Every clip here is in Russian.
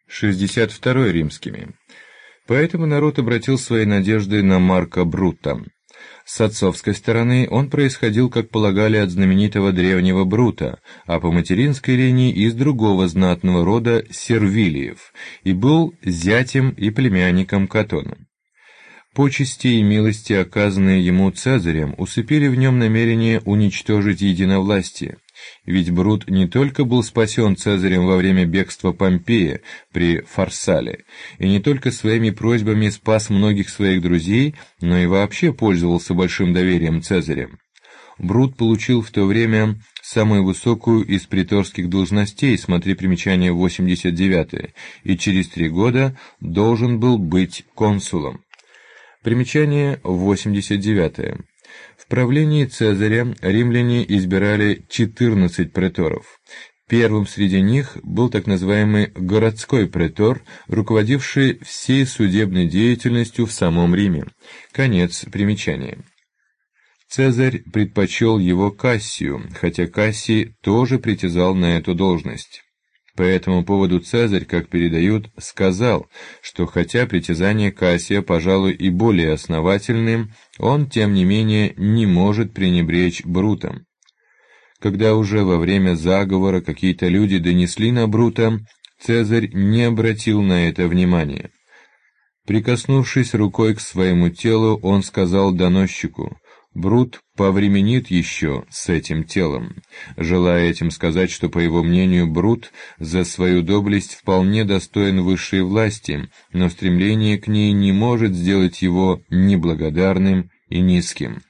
62 римскими. Поэтому народ обратил свои надежды на Марка Брута. С отцовской стороны он происходил, как полагали, от знаменитого древнего Брута, а по материнской линии из другого знатного рода Сервилиев, и был зятем и племянником Катона. Почести и милости, оказанные ему Цезарем, усыпили в нем намерение уничтожить единовластие. Ведь Брут не только был спасен Цезарем во время бегства Помпея при Фарсале, и не только своими просьбами спас многих своих друзей, но и вообще пользовался большим доверием Цезаря. Брут получил в то время самую высокую из приторских должностей, смотри примечание 89, и через 3 года должен был быть консулом. Примечание 89. В правлении Цезаря римляне избирали 14 преторов. Первым среди них был так называемый городской претор, руководивший всей судебной деятельностью в самом Риме. Конец примечания. Цезарь предпочел его Кассию, хотя Кассий тоже притязал на эту должность. По этому поводу Цезарь, как передают, сказал, что хотя притязания Кассия, пожалуй, и более основательны, он, тем не менее, не может пренебречь Брутом. Когда уже во время заговора какие-то люди донесли на Брута, Цезарь не обратил на это внимания. Прикоснувшись рукой к своему телу, он сказал доносчику: «Брут повременит еще с этим телом», желая этим сказать, что, по его мнению, Брут за свою доблесть вполне достоин высшей власти, но стремление к ней не может сделать его неблагодарным и низким.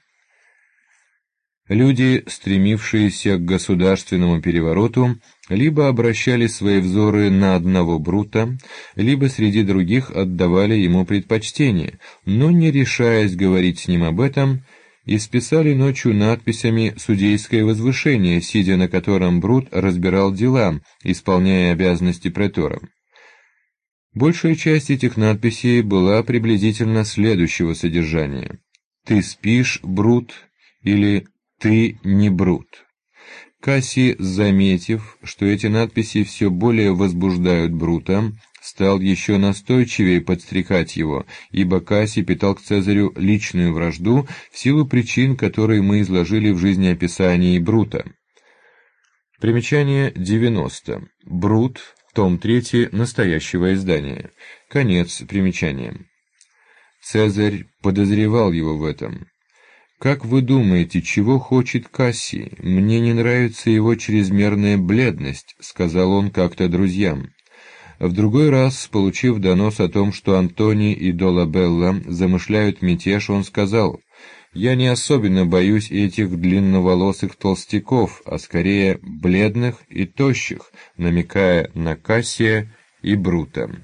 Люди, стремившиеся к государственному перевороту, либо обращали свои взоры на одного Брута, либо среди других отдавали ему предпочтение, но, не решаясь говорить с ним об этом, исписали ночью надписями «Судейское возвышение», сидя на котором Брут разбирал дела, исполняя обязанности претора. Большая часть этих надписей была приблизительно следующего содержания: «Ты спишь, Брут» или «Ты не Брут». Кассий, заметив, что эти надписи все более возбуждают Брута, стал еще настойчивее подстрекать его, ибо Кассий питал к Цезарю личную вражду в силу причин, которые мы изложили в жизнеописании Брута. Примечание 90. Брут, том 3 настоящего издания. Конец примечания. Цезарь подозревал его в этом. «Как вы думаете, чего хочет Кассий? Мне не нравится его чрезмерная бледность», — сказал он как-то друзьям. В другой раз, получив донос о том, что Антоний и Долабелла замышляют мятеж, он сказал: «Я не особенно боюсь этих длинноволосых толстяков, а скорее бледных и тощих», намекая на Кассия и Брута.